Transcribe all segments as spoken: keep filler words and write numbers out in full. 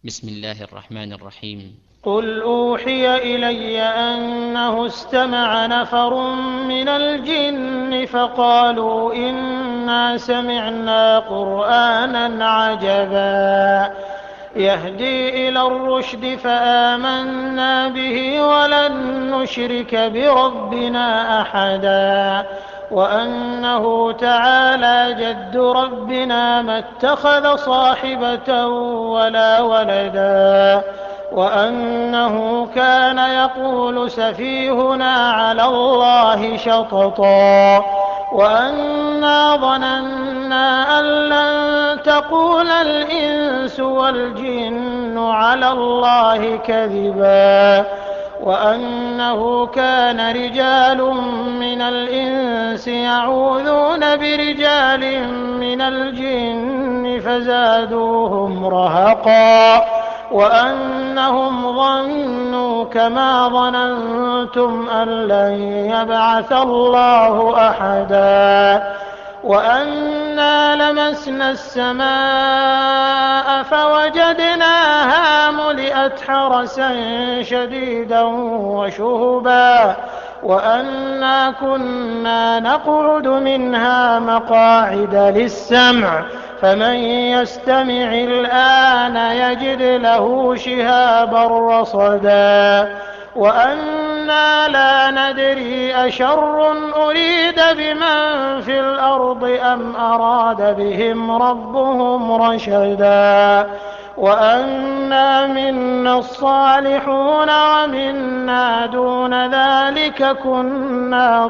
بسم الله الرحمن الرحيم. قل أوحي إلي أنه استمع نفر من الجن فقالوا إنا سمعنا قرآنا عجبا يهدي إلى الرشد فآمنا به ولن نشرك بربنا أحدا وأنه تعالى جد ربنا ما اتخذ صاحبة ولا ولدا وأنه كان يقول سفيهنا على الله شططا وأنا ظننا أن لن تقول الإنس والجن على الله كذبا وأنه كان رجال من الإنس يعوذون برجال من الجن فزادوهم رهقا وأنهم ظنوا كما ظننتم أن لن يبعث الله أحدا وأنا لمسنا السماء فوجدناها ملئت حرسا شديدا وشهبا وأنا كنا نقعد منها مقاعد للسمع فمن يستمع الآن يجد له شهابا رصدا وأنا لا ندري أشر أريد بمن في الأرض أم أراد بهم ربهم رشدا وأنا منا الصالحون ومنا دون ذلك كنا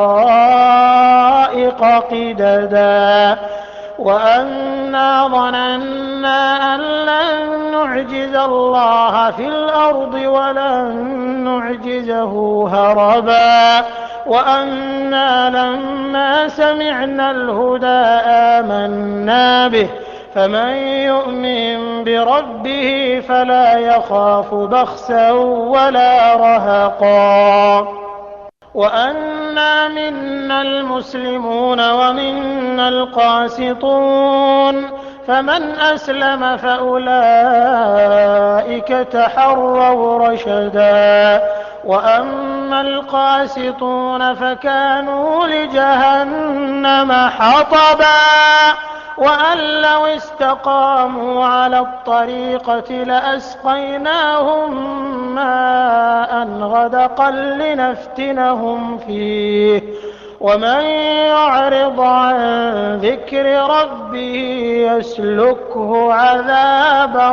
طرائق قددا وأنا ظننا أن لن نعجز الله في الأرض ولن نعجزه هربا وأنا لما سمعنا الهدى آمنا به فمن يؤمن بربه فلا يخاف بخسا ولا رهقا وأنا منا المسلمون ومنا القاسطون فمن أسلم فأولئك تحروا رشدا وأما القاسطون فكانوا لجهنم حطبا وأن لو استقاموا على الطريقة لأسقيناهم ماء غدقا لنفتنهم فيه ومن يعرض عن ذكر ربه يسلكه عذابا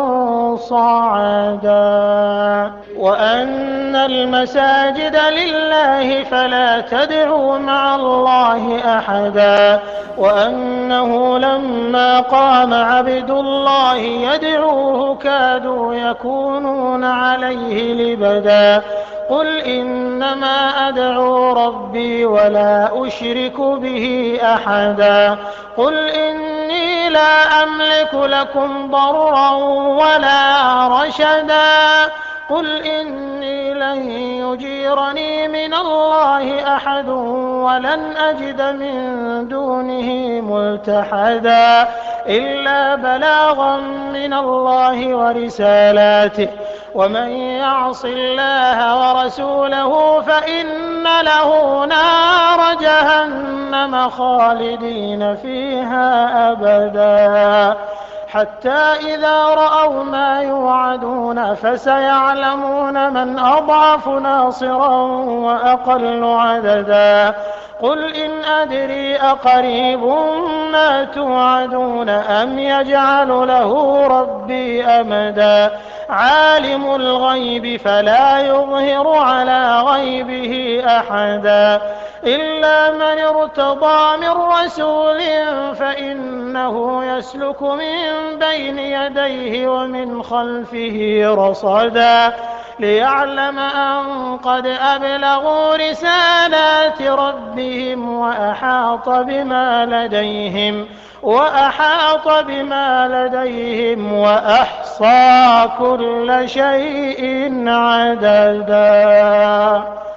صعدا وأن المساجد لله فلا تدعوا مع الله أحدا وأنه لما قام عبد الله يدعوه كادوا يكونون عليه لبدا قل إنما أدعو ربي ولا أشرك به أحدا قل إني لا أملك لكم ضرا ولا رشدا قل إني لن يجيرني من الله أحد ولن أجد من دونه ملتحدا إلا بلاغا من الله ورسالاته ومن يعص الله ورسوله فإن له نار جهنم خالدين فيها أبدا حتى إذا رأوا ما يوعدون فسيعلمون من أضعف ناصرا وأقل عددا قل إن أدري أقريب ما توعدون أم يجعل له ربي أمدا عالم الغيب فلا يظهر على غيبه أحدا إلا من ارتضى من رسول فإنه يسلك من بين يديه ومن خلفه رصدا ليعلم أن قد أبلغوا رسالات ربهم وأحاط بما لديهم وأحاط بما لديهم وأحصى كل شيء عددا.